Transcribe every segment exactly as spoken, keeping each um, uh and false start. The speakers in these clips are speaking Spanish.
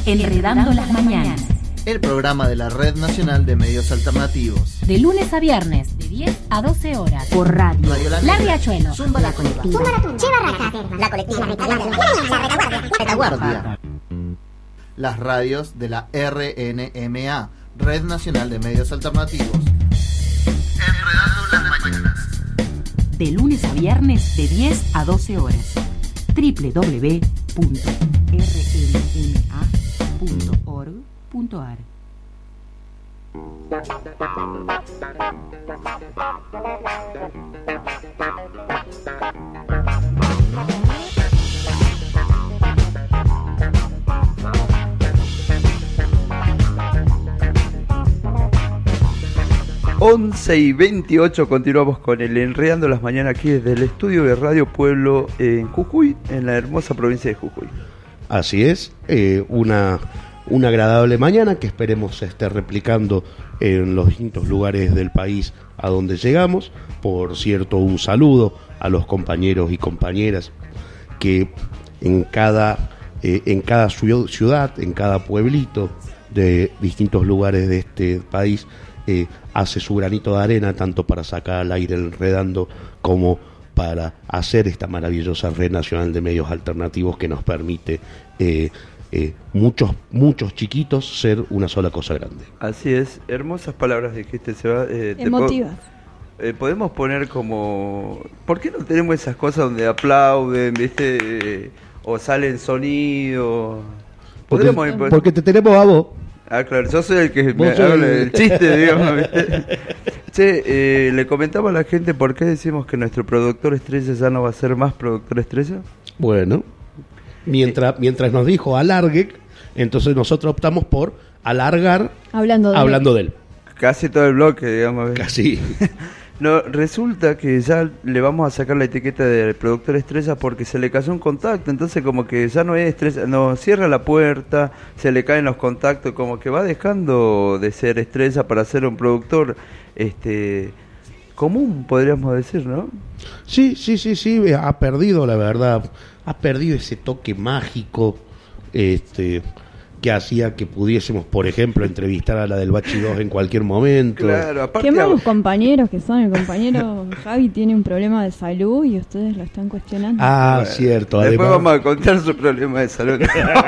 Enredando las Mañanas. El programa de la Red Nacional de Medios Alternativos. De lunes a viernes, de diez a doce horas. Por radio. Radio La La Negra. Riachuelo. Zumba la Colectiva. La colectiva, la retaguardia, la Retaguardia. Las radios de la R N M A, Red Nacional de Medios Alternativos. Enredando las Mañanas. De lunes a viernes, de diez a doce horas. doble u doble u doble u punto r n m a punto org punto a r. once y veintiocho, continuamos con el Enredando las Mañanas aquí desde el estudio de Radio Pueblo en Jujuy, en la hermosa provincia de Jujuy. Así es, eh, una, una agradable mañana que esperemos se esté replicando en los distintos lugares del país a donde llegamos. Por cierto, un saludo a los compañeros y compañeras que en cada, eh, en cada ciudad, en cada pueblito de distintos lugares de este país, Eh, hace su granito de arena tanto para sacar al aire Enredando como para hacer esta maravillosa Red Nacional de Medios Alternativos que nos permite eh, eh, muchos muchos chiquitos ser una sola cosa grande. Así es, hermosas palabras dijiste, Seba. Eh, te Emotivas. po- eh, podemos poner como, ¿por qué no tenemos esas cosas donde aplauden, viste, eh, o salen sonido? Porque, Podríamos impo- porque te tenemos a vos. Ah, claro, yo soy el que me Vos sos habla el- del chiste, digamos, ¿viste? Che, eh, le comentaba a la gente por qué decimos que nuestro productor estrella ya no va a ser más productor estrella. Bueno, mientras, mientras nos dijo alargue, entonces nosotros optamos por alargar Hablando de hablando de él. Casi todo el bloque, digamos. ¿viste? Casi. No, resulta que ya le vamos a sacar la etiqueta de productor estrella porque se le cayó un contacto, entonces como que ya no es estrella, no, cierra la puerta, se le caen los contactos, como que va dejando de ser estrella para ser un productor este común, podríamos decir, ¿no? Sí, sí, sí, sí, ha perdido, la verdad, ha perdido ese toque mágico este que hacía que pudiésemos, por ejemplo, entrevistar a la del Bachi dos en cualquier momento. Claro, aparte Qué malos a- compañeros que son. El compañero Javi tiene un problema de salud y ustedes lo están cuestionando. Ah, Bueno, cierto. Después Además, vamos a contar su problema de salud.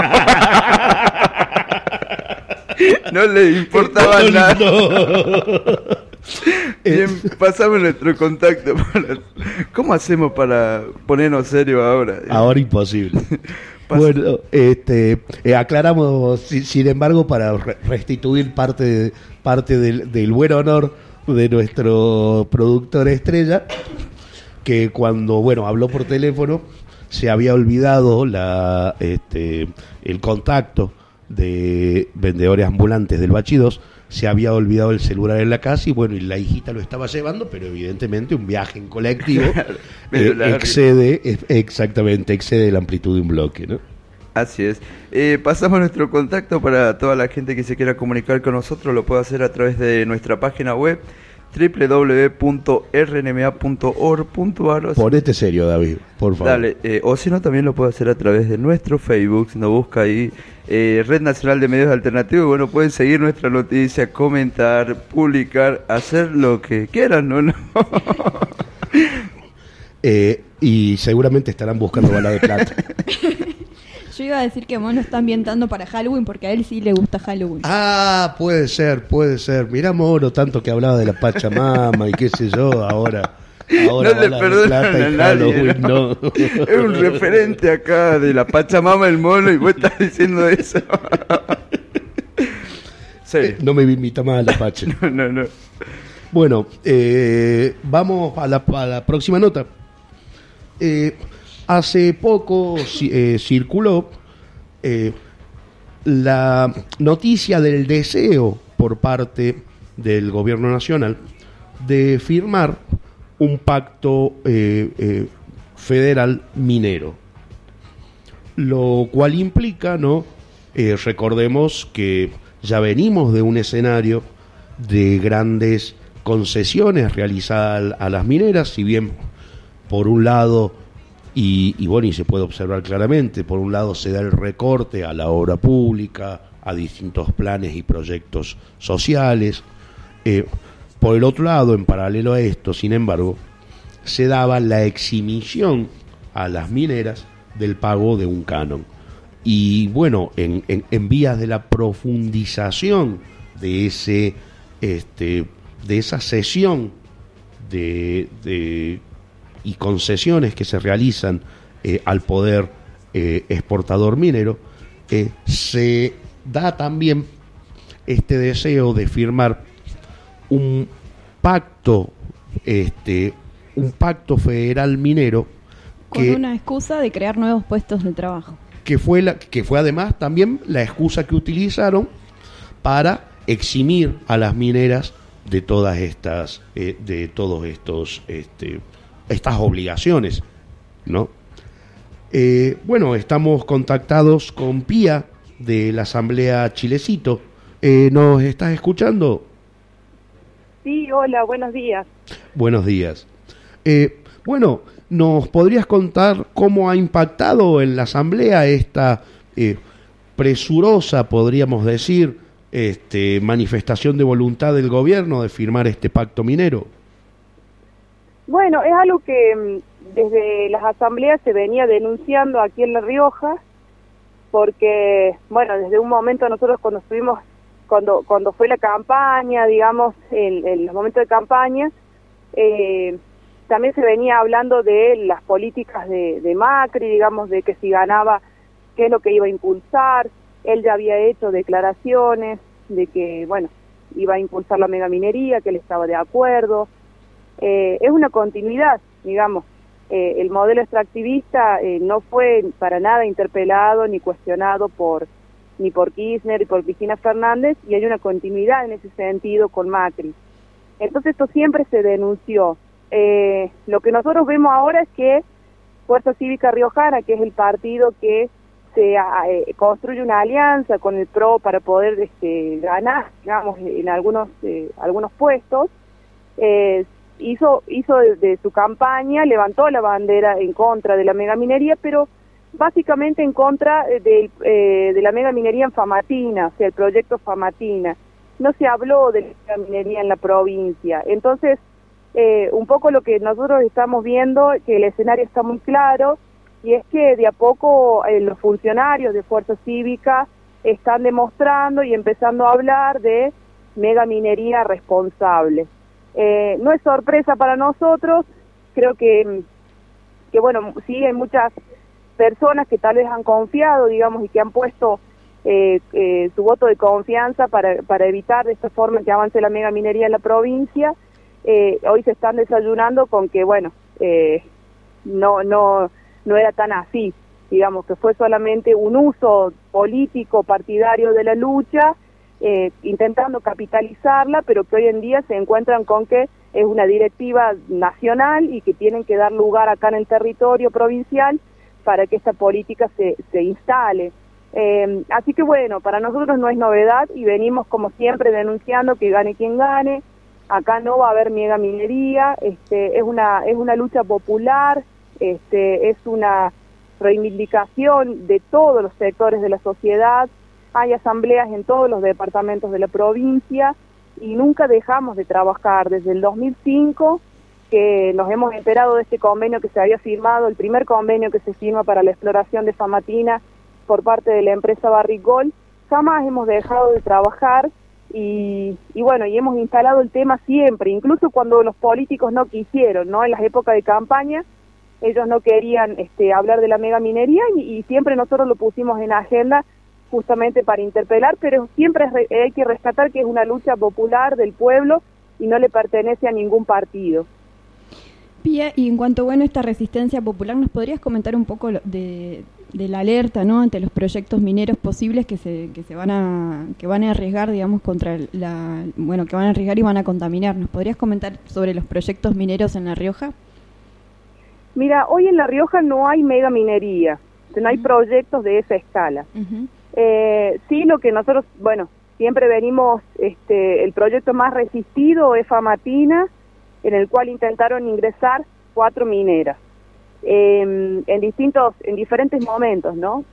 No le importaba No, nada. no. Bien, pasamos nuestro contacto. Para... ¿Cómo hacemos para ponernos serio ahora? Ahora imposible. Pasa- Bueno, este, eh, aclaramos, si- sin embargo, para re- restituir parte, de- parte del, del buen honor de nuestro productor estrella, que cuando, bueno, habló por teléfono, se había olvidado la, este, el contacto de vendedores ambulantes del Bachi dos, se había olvidado el celular en la casa y bueno, y la hijita lo estaba llevando, pero evidentemente un viaje en colectivo Pero eh, la- excede, eh, exactamente, excede la amplitud de un bloque, ¿no? Así es. Eh, pasamos nuestro contacto para toda la gente que se quiera comunicar con nosotros, lo puede hacer a través de nuestra página web doble u doble u doble u punto r n m a punto org punto a r. Ponete serio, David, por favor. Dale, eh, o si no, también lo puede hacer a través de nuestro Facebook, nos busca ahí eh, Red Nacional de Medios Alternativos. Bueno, pueden seguir nuestra noticia, comentar, publicar, hacer lo que quieran, ¿no? ¿No? Eh, y seguramente estarán buscando bala de plata. Yo iba a decir que Mono está ambientando para Halloween porque a él sí le gusta Halloween. Ah, puede ser, puede ser. Mirá, Moro, tanto que hablaba de la Pachamama y qué sé yo, ahora... ahora No le bala de perdonan plata y a nadie, Halloween, ¿no? no. Es un referente acá de la Pachamama el mono y vos estás diciendo eso. Sí. No me invita más a la Pacha. No, no, no. Bueno, eh, vamos a la, a la próxima nota. Eh, hace poco ci- eh, circuló eh, la noticia del deseo por parte del gobierno nacional de firmar un pacto eh, eh, federal minero, lo cual implica, ¿no? Eh, recordemos que ya venimos de un escenario de grandes concesiones realizadas a las mineras, si bien por un lado y, y bueno, y se puede observar claramente, por un lado se da el recorte a la obra pública, a distintos planes y proyectos sociales. Eh, por el otro lado, en paralelo a esto, sin embargo, se daba la exhibición a las mineras del pago de un canon. Y bueno, en, en, en vías de la profundización de ese este, de esa cesión de, de y concesiones que se realizan eh, al poder eh, exportador minero, eh, se da también este deseo de firmar un pacto, este, un pacto federal minero con que, una excusa de crear nuevos puestos de trabajo. Que fue, la, que fue además también la excusa que utilizaron para eximir a las mineras de todas estas, eh, de todos estos, este, estas obligaciones, ¿no? Eh, bueno, estamos contactados con Pía de la Asamblea Chilecito. Eh, ¿Nos estás escuchando? Sí, hola, buenos días. Buenos días. Eh, bueno, ¿nos podrías contar cómo ha impactado en la Asamblea esta eh, presurosa, podríamos decir, este, manifestación de voluntad del gobierno de firmar este pacto minero? Bueno, es algo que desde las asambleas se venía denunciando aquí en La Rioja, porque, bueno, desde un momento nosotros cuando estuvimos, cuando cuando fue la campaña, digamos, en, en los momentos de campaña, eh, también se venía hablando de las políticas de, de Macri, digamos, de que si ganaba, qué es lo que iba a impulsar. Él ya había hecho declaraciones de que, bueno, iba a impulsar la megaminería, que él estaba de acuerdo. Eh, es una continuidad, digamos. Eh, el modelo extractivista eh, no fue para nada interpelado ni cuestionado por ni por Kirchner ni por Cristina Fernández, y hay una continuidad en ese sentido con Macri. Entonces esto siempre se denunció. Eh, lo que nosotros vemos ahora es que Fuerza Cívica Riojana, que es el partido que se eh, construye una alianza con el P R O para poder este, ganar, digamos, en algunos eh, algunos puestos, eh, hizo hizo de, de su campaña, levantó la bandera en contra de la megaminería, pero básicamente en contra de, eh, de la megaminería en Famatina, o sea, el proyecto Famatina. No se habló de la megaminería en la provincia. Entonces, eh, un poco lo que nosotros estamos viendo, que el escenario está muy claro, y es que de a poco eh, los funcionarios de Fuerza Cívica están demostrando y empezando a hablar de megaminería responsable. Eh, no es sorpresa para nosotros, creo que, que bueno, sí hay muchas personas que tal vez han confiado, digamos, y que han puesto eh, eh, su voto de confianza para, para evitar de esta forma que avance la megaminería en la provincia. Eh, hoy se están desayunando con que, bueno, eh, no, no, no era tan así, digamos, que fue solamente un uso político partidario de la lucha, Eh, intentando capitalizarla, pero que hoy en día se encuentran con que es una directiva nacional y que tienen que dar lugar acá en el territorio provincial para que esta política se, se instale. Eh, así que bueno, para nosotros no es novedad y venimos como siempre denunciando que gane quien gane. Acá no va a haber megaminería, este, es una, es una lucha popular, este, es una reivindicación de todos los sectores de la sociedad. Hay asambleas en todos los departamentos de la provincia y nunca dejamos de trabajar. Desde el dos mil cinco, que nos hemos enterado de este convenio que se había firmado, el primer convenio que se firma para la exploración de Famatina por parte de la empresa Barrick Gold, jamás hemos dejado de trabajar y, y bueno, y hemos instalado el tema siempre, incluso cuando los políticos no quisieron, ¿no? En las épocas de campaña, ellos no querían este, hablar de la megaminería y, y siempre nosotros lo pusimos en agenda justamente para interpelar, pero siempre es re, hay que rescatar que es una lucha popular del pueblo y no le pertenece a ningún partido. Pía, y en cuanto bueno esta resistencia popular, ¿nos podrías comentar un poco de, de la alerta, ¿no?, ante los proyectos mineros posibles que se que se van a que van a arriesgar, digamos, contra la bueno que van a arriesgar y van a contaminar? ¿Nos podrías comentar sobre los proyectos mineros en La Rioja? Mira, hoy en La Rioja no hay megaminería, no hay uh-huh. proyectos de esa escala. Uh-huh. Eh, sí, lo que nosotros, bueno, siempre venimos, este, el proyecto más resistido es Famatina, en el cual intentaron ingresar cuatro mineras. eh, en distintos, en diferentes momentos, ¿no?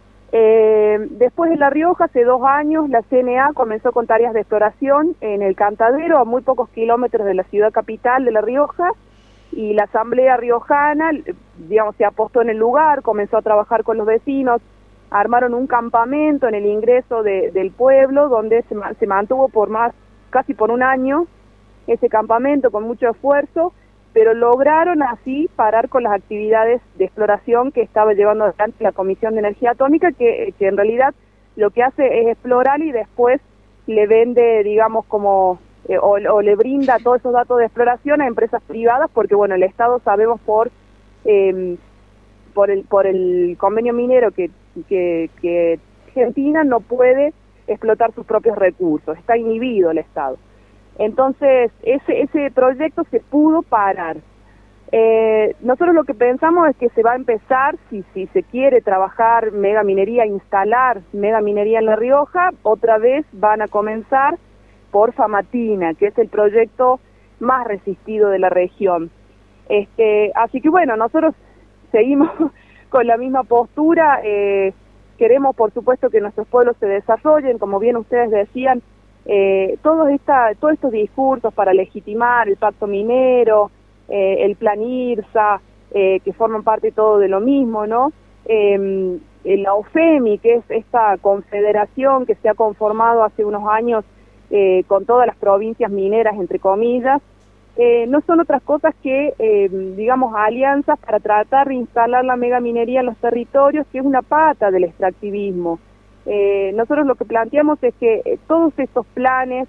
Eh, después de La Rioja, hace dos años, la C N A comenzó con tareas de exploración en el Cantadero, a muy pocos kilómetros de la ciudad capital de La Rioja, y la Asamblea Riojana, digamos, se apostó en el lugar, comenzó a trabajar con los vecinos, armaron un campamento en el ingreso de, del pueblo, donde se, se mantuvo por más, casi por un año, ese campamento con mucho esfuerzo, pero lograron así parar con las actividades de exploración que estaba llevando adelante la Comisión de Energía Atómica, que, que en realidad lo que hace es explorar y después le vende, digamos, como, eh, o, o le brinda todos esos datos de exploración a empresas privadas, porque bueno, el Estado sabemos por eh, por el por el convenio minero que, que, que Argentina no puede explotar sus propios recursos, está inhibido el Estado. Entonces, ese ese proyecto se pudo parar. Eh, nosotros lo que pensamos es que se va a empezar, si si se quiere trabajar megaminería, instalar megaminería en La Rioja, otra vez van a comenzar por Famatina, que es el proyecto más resistido de la región. Este, así que bueno, nosotros seguimos con la misma postura, eh, queremos por supuesto que nuestros pueblos se desarrollen, como bien ustedes decían, eh, todos, esta, todos estos discursos para legitimar el pacto minero, eh, el plan IRSA, eh, que forman parte todo de lo mismo, ¿no? Eh, la OFEMI, que es esta confederación que se ha conformado hace unos años eh, con todas las provincias mineras, entre comillas, eh, no son otras cosas que, eh, digamos, alianzas para tratar de instalar la megaminería en los territorios, que es una pata del extractivismo. Eh, nosotros lo que planteamos es que eh, todos estos planes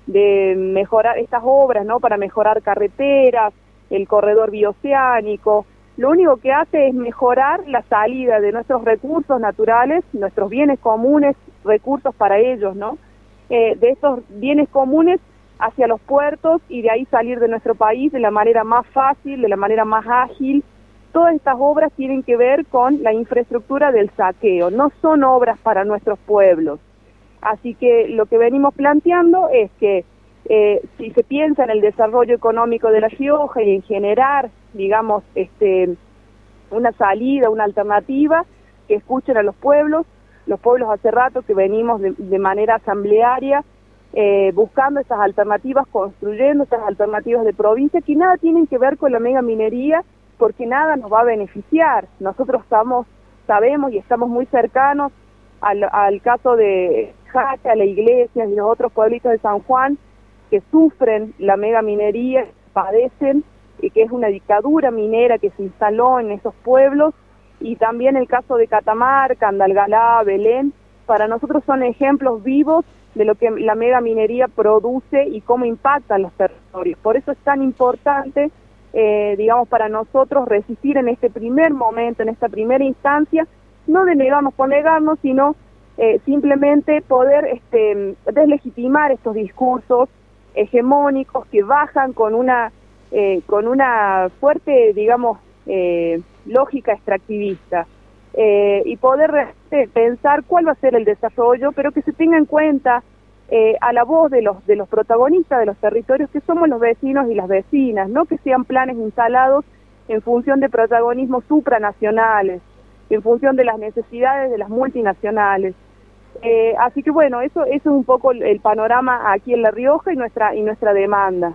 de mejorar estas obras, ¿no?, para mejorar carreteras, el corredor bioceánico, lo único que hace es mejorar la salida de nuestros recursos naturales, nuestros bienes comunes, recursos para ellos, ¿no? Eh, de estos bienes comunes hacia los puertos y de ahí salir de nuestro país de la manera más fácil, de la manera más ágil. Todas estas obras tienen que ver con la infraestructura del saqueo, no son obras para nuestros pueblos. Así que lo que venimos planteando es que eh, si se piensa en el desarrollo económico de La Rioja y en generar, digamos, este, una salida, una alternativa, que escuchen a los pueblos, los pueblos hace rato que venimos de, de manera asamblearia, eh, buscando estas alternativas, construyendo estas alternativas de provincia, que nada tienen que ver con la megaminería, porque nada nos va a beneficiar. Nosotros estamos, sabemos y estamos muy cercanos al, al caso de Jaca, La Iglesia y los otros pueblitos de San Juan, que sufren la megaminería, padecen, y que es una dictadura minera que se instaló en esos pueblos, y también el caso de Catamarca, Andalgalá, Belén. Para nosotros son ejemplos vivos de lo que la megaminería produce y cómo impacta en los territorios. Por eso es tan importante, eh, digamos, para nosotros resistir en este primer momento, en esta primera instancia, no de negarnos por negarnos, sino eh, simplemente poder este, deslegitimar estos discursos hegemónicos que bajan con una eh, con una fuerte, digamos, eh, lógica extractivista, eh, y poder eh, pensar cuál va a ser el desarrollo, pero que se tenga en cuenta eh, a la voz de los de los protagonistas de los territorios, que somos los vecinos y las vecinas, no que sean planes instalados en función de protagonismos supranacionales, en función de las necesidades de las multinacionales. Eh, así que bueno, eso eso es un poco el, el panorama aquí en La Rioja y nuestra y nuestra demanda.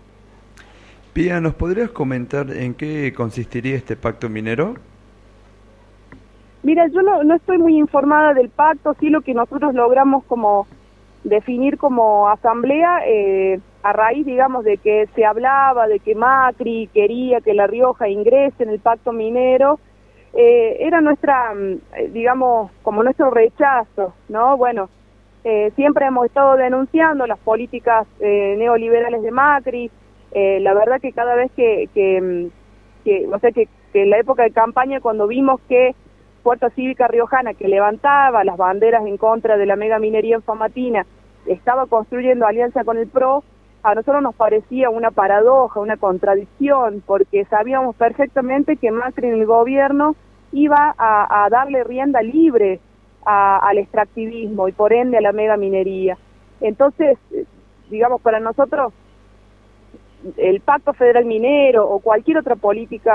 Pía, ¿nos podrías comentar en qué consistiría este pacto minero? Mira, yo no, no estoy muy informada del pacto, sí lo que nosotros logramos como definir como asamblea, eh, a raíz, digamos, de que se hablaba de que Macri quería que La Rioja ingrese en el pacto minero, eh, era nuestra, eh, digamos, como nuestro rechazo, ¿no? Bueno, eh, siempre hemos estado denunciando las políticas eh, neoliberales de Macri. Eh, la verdad que cada vez que, que, que o sea, que, que en la época de campaña, cuando vimos que Fuerza Cívica Riojana, que levantaba las banderas en contra de la megaminería en Famatina, estaba construyendo alianza con el P R O, a nosotros nos parecía una paradoja, una contradicción, porque sabíamos perfectamente que Macri en el gobierno iba a, a darle rienda libre a, al extractivismo y por ende a la megaminería. Entonces, digamos, para nosotros el Pacto Federal Minero o cualquier otra política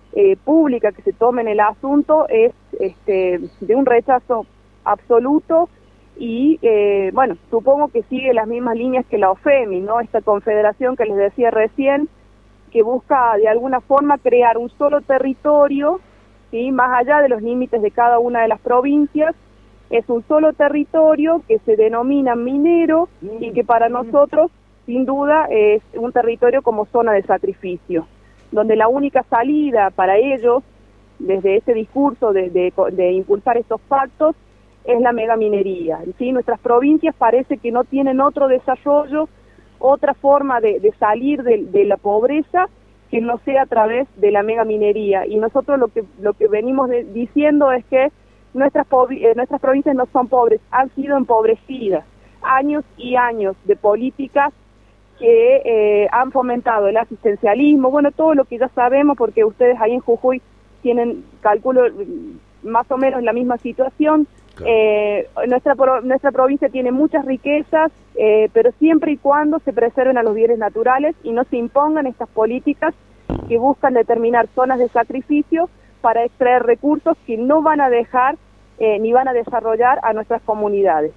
eh, pública que se tome en el asunto es este, de un rechazo absoluto y, eh, bueno, supongo que sigue las mismas líneas que la OFEMI, ¿no? Esta confederación que les decía recién, que busca de alguna forma crear un solo territorio, ¿sí? Más allá de los límites de cada una de las provincias, es un solo territorio que se denomina minero y que para nosotros, sin duda, es un territorio como zona de sacrificio, donde la única salida para ellos, desde ese discurso de, de, de impulsar estos pactos, es la megaminería. ¿Sí? Nuestras provincias parece que no tienen otro desarrollo, otra forma de, de salir de, de la pobreza que no sea a través de la megaminería. Y nosotros lo que lo que venimos de, diciendo es que nuestras, eh, nuestras provincias no son pobres, han sido empobrecidas. Años y años de políticas que eh, han fomentado el asistencialismo, bueno, todo lo que ya sabemos, porque ustedes ahí en Jujuy tienen, calculo, más o menos la misma situación. Claro. Eh, nuestra nuestra provincia tiene muchas riquezas, eh, pero siempre y cuando se preserven a los bienes naturales y no se impongan estas políticas que buscan determinar zonas de sacrificio para extraer recursos que no van a dejar eh, ni van a desarrollar a nuestras comunidades.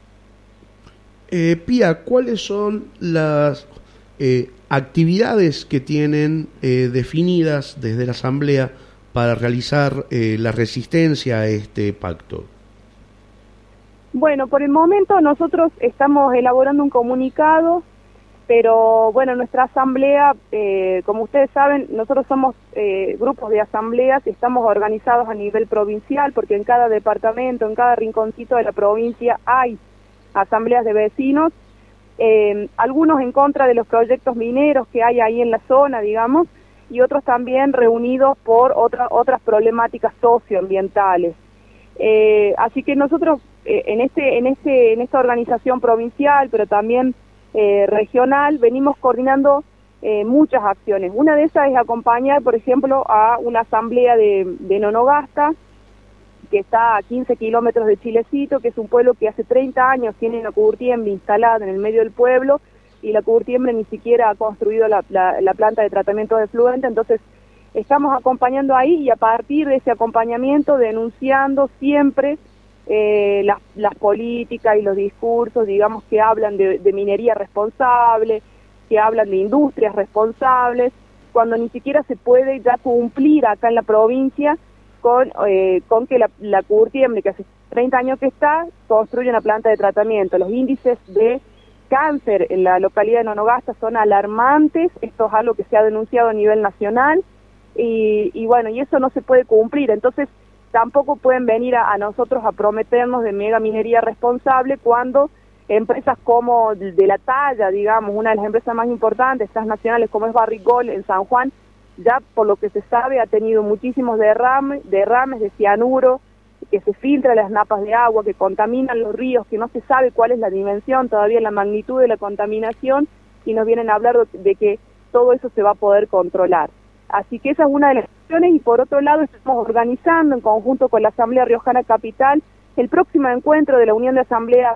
Eh, Pía, ¿cuáles son las eh, actividades que tienen eh, definidas desde la Asamblea para realizar eh, la resistencia a este pacto? Bueno, por el momento nosotros estamos elaborando un comunicado, pero bueno, nuestra asamblea, eh, como ustedes saben, nosotros somos eh, grupos de asambleas, estamos organizados a nivel provincial, porque en cada departamento, en cada rinconcito de la provincia hay asambleas de vecinos, eh, algunos en contra de los proyectos mineros que hay ahí en la zona, digamos, y otros también reunidos por otra, otras problemáticas socioambientales. Eh, así que nosotros eh, en este en este en esta organización provincial, pero también eh, regional, venimos coordinando eh, muchas acciones. Una de esas es acompañar, por ejemplo, a una asamblea de, de Nonogasta, que está a quince kilómetros de Chilecito, que es un pueblo que hace treinta años tiene una cuburtiembre instalada en el medio del pueblo, y la cuburtiembre ni siquiera ha construido la, la, la planta de tratamiento de efluente. Entonces estamos acompañando ahí, y a partir de ese acompañamiento denunciando siempre eh, las, las políticas y los discursos, digamos, que hablan de, de minería responsable, que hablan de industrias responsables, cuando ni siquiera se puede ya cumplir acá en la provincia con, eh, con que la, la cuburtiembre, que hace treinta años que está, construye una planta de tratamiento. Los índices de cáncer en la localidad de Nonogasta son alarmantes, esto es algo que se ha denunciado a nivel nacional, y, y bueno, y eso no se puede cumplir. Entonces tampoco pueden venir a, a nosotros a prometernos de mega minería responsable cuando empresas como de la talla, digamos, una de las empresas más importantes, transnacionales, como es Barrick-Gold en San Juan, ya por lo que se sabe ha tenido muchísimos derrames, derrames de cianuro, que se filtran las napas de agua, que contaminan los ríos, que no se sabe cuál es la dimensión, todavía la magnitud de la contaminación, y nos vienen a hablar de que todo eso se va a poder controlar. Así que esa es una de las acciones, y por otro lado estamos organizando en conjunto con la Asamblea Riojana Capital el próximo encuentro de la Unión de Asambleas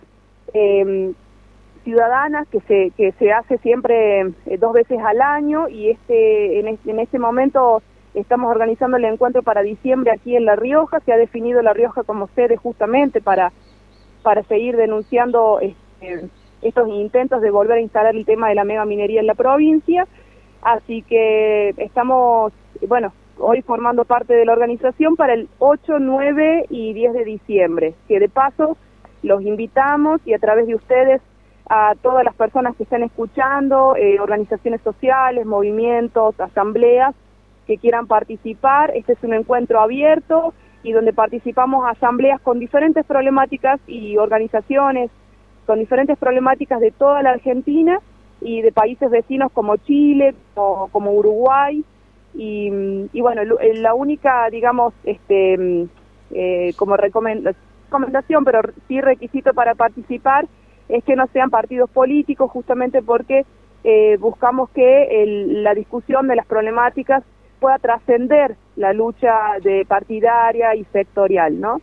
eh, Ciudadanas, que se que se hace siempre eh, dos veces al año, y este en, este en este momento estamos organizando el encuentro para diciembre aquí en La Rioja. Se ha definido La Rioja como sede justamente para, para seguir denunciando este, estos intentos de volver a instalar el tema de la megaminería en la provincia. Así que estamos, bueno, hoy formando parte de la organización para el ocho, nueve y diez de diciembre, que de paso los invitamos, y a través de ustedes a todas las personas que están escuchando, eh, organizaciones sociales, movimientos, asambleas, que quieran participar. Este es un encuentro abierto y donde participamos asambleas con diferentes problemáticas y organizaciones con diferentes problemáticas de toda la Argentina y de países vecinos como Chile, como, como Uruguay, y, y bueno, la única, digamos, este eh, como recomend- recomendación, pero sí requisito para participar, es que no sean partidos políticos, justamente porque eh, buscamos que el, la discusión de las problemáticas pueda trascender la lucha de partidaria y sectorial, ¿no?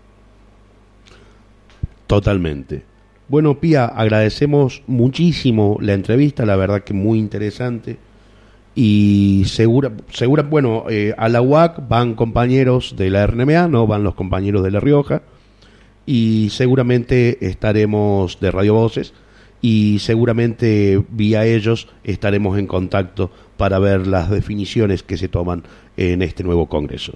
Totalmente. Bueno, Pía, agradecemos muchísimo la entrevista, la verdad que muy interesante. y segura, segura bueno, eh, a la U A C van compañeros de la R N M A, no van los compañeros de La Rioja, y seguramente estaremos de Radio Voces, y seguramente vía ellos estaremos en contacto para ver las definiciones que se toman en este nuevo Congreso.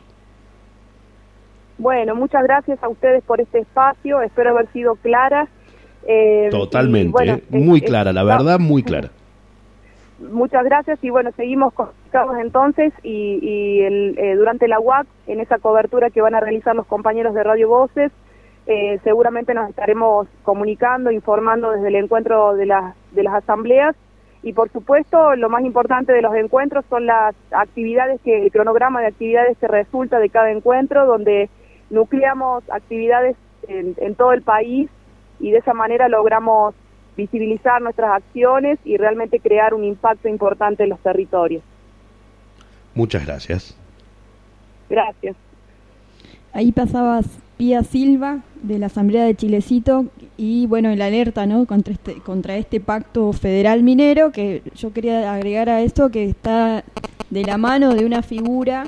Bueno, muchas gracias a ustedes por este espacio, espero haber sido clara. Eh, Totalmente, y, bueno, eh, muy es, clara, es, la verdad, muy clara. Muchas gracias y bueno, seguimos conectados entonces y, y el, eh, durante la U A C, en esa cobertura que van a realizar los compañeros de Radio Voces, eh, seguramente nos estaremos comunicando, informando desde el encuentro de las, de las asambleas y por supuesto lo más importante de los encuentros son las actividades, que el cronograma de actividades que resulta de cada encuentro, donde nucleamos actividades en, en todo el país y de esa manera logramos visibilizar nuestras acciones y realmente crear un impacto importante en los territorios. Muchas gracias. Gracias. Ahí pasabas Pía Silva de la Asamblea de Chilecito y bueno, el alerta, ¿no?, contra este contra este pacto federal minero, que yo quería agregar a esto que está de la mano de una figura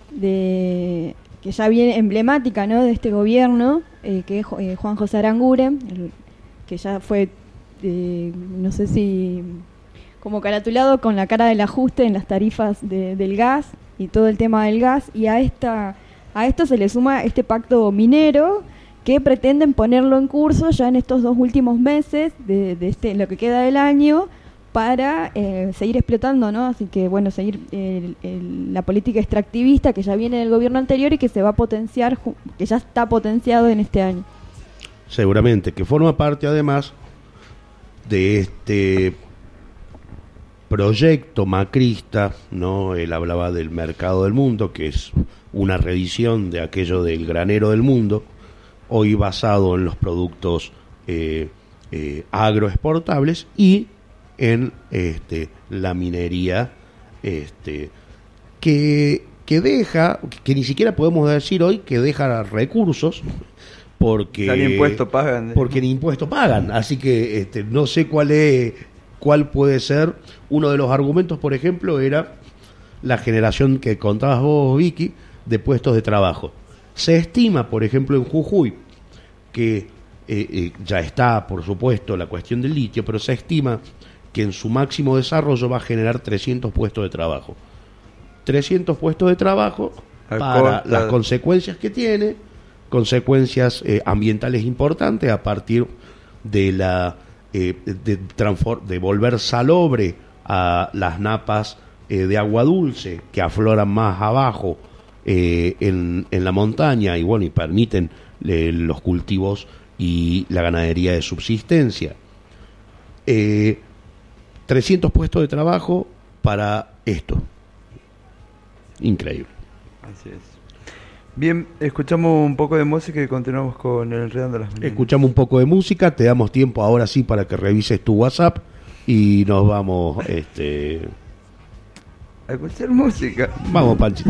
de que ya viene emblemática, ¿no?, de este gobierno, eh, que es eh, Juan José Aranguren, el, que ya fue eh, no sé si como caratulado con la cara del ajuste en las tarifas de, del gas y todo el tema del gas, y a esta a esto se le suma este pacto minero que pretenden ponerlo en curso ya en estos dos últimos meses de, de este lo que queda del año para eh, seguir explotando, ¿no? Así que bueno, seguir el, el, la política extractivista que ya viene del gobierno anterior y que se va a potenciar, que ya está potenciado en este año. Seguramente, que forma parte además de este proyecto macrista, ¿no? Él hablaba del mercado del mundo, que es una reedición de aquello del granero del mundo, hoy basado en los productos eh, eh, agroexportables y en este, la minería, este, que, que deja, que ni siquiera podemos decir hoy que deja recursos, porque ya ni impuesto pagan, ¿eh? porque ni impuesto pagan, así que este, no sé cuál es, cuál puede ser. Uno de los argumentos, por ejemplo, era la generación que contabas vos, Vicky, de puestos de trabajo. Se estima, por ejemplo, en Jujuy, que eh, eh, ya está, por supuesto, la cuestión del litio, pero se estima que en su máximo desarrollo va a generar trescientos puestos de trabajo. trescientos puestos de trabajo Al para costa. las consecuencias que tiene, consecuencias eh, ambientales importantes a partir de la eh, de, transfor- de volver salobre a las napas eh, de agua dulce que afloran más abajo eh, en, en la montaña y bueno y permiten eh, los cultivos y la ganadería de subsistencia. Eh, trescientos puestos de trabajo para esto. Increíble. Así es. Bien, escuchamos un poco de música y continuamos con el Enredando las Mañanas. Escuchamos un poco de música, te damos tiempo ahora sí para que revises tu WhatsApp y nos vamos este a escuchar música. Vamos, Panchito.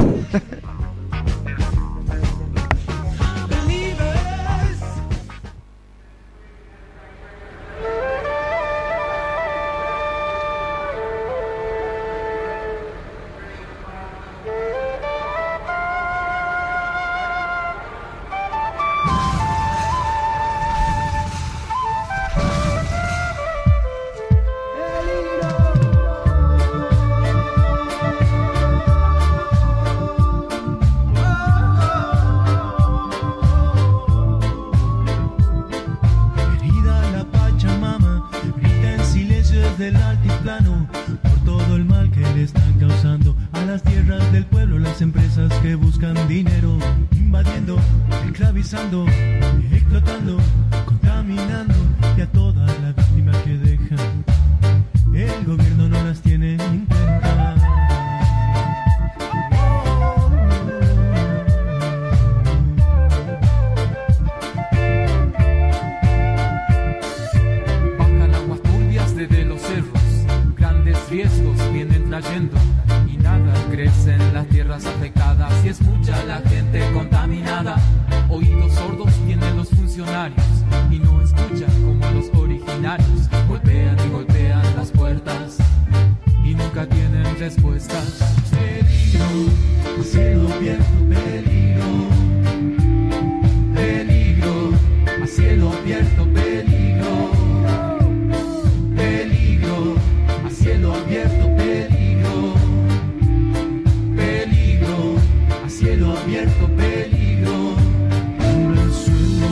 Explotando, contaminando y a todas las víctimas que dejan. El gobierno no las tiene en cuenta. Bajan aguas turbias desde los cerros, grandes riesgos vienen trayendo y nada crece en las tierras afectadas. Y es mucha la gente contaminada. Oídos sordos tienen los funcionarios y no escuchan como los originarios. Golpean y golpean las puertas y nunca abierto, peligro, peligro, a cielo abierto, peligro, peligro, a cielo abierto, peligro. Por el suelo.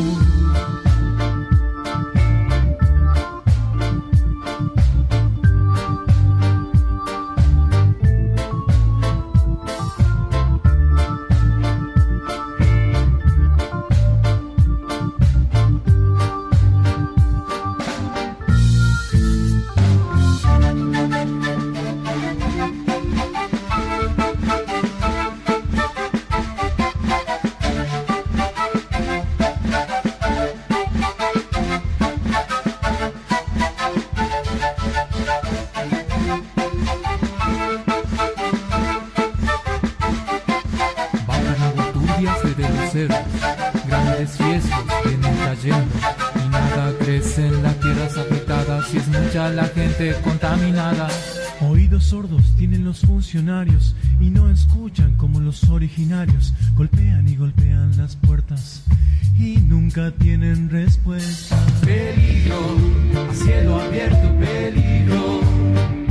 Grandes riesgos vienen cayendo y nada crece en las tierras afectadas y es mucha la gente contaminada. Oídos sordos tienen los funcionarios y no escuchan como los originarios. Golpean y golpean las puertas y nunca tienen respuesta. Peligro, a cielo abierto, peligro.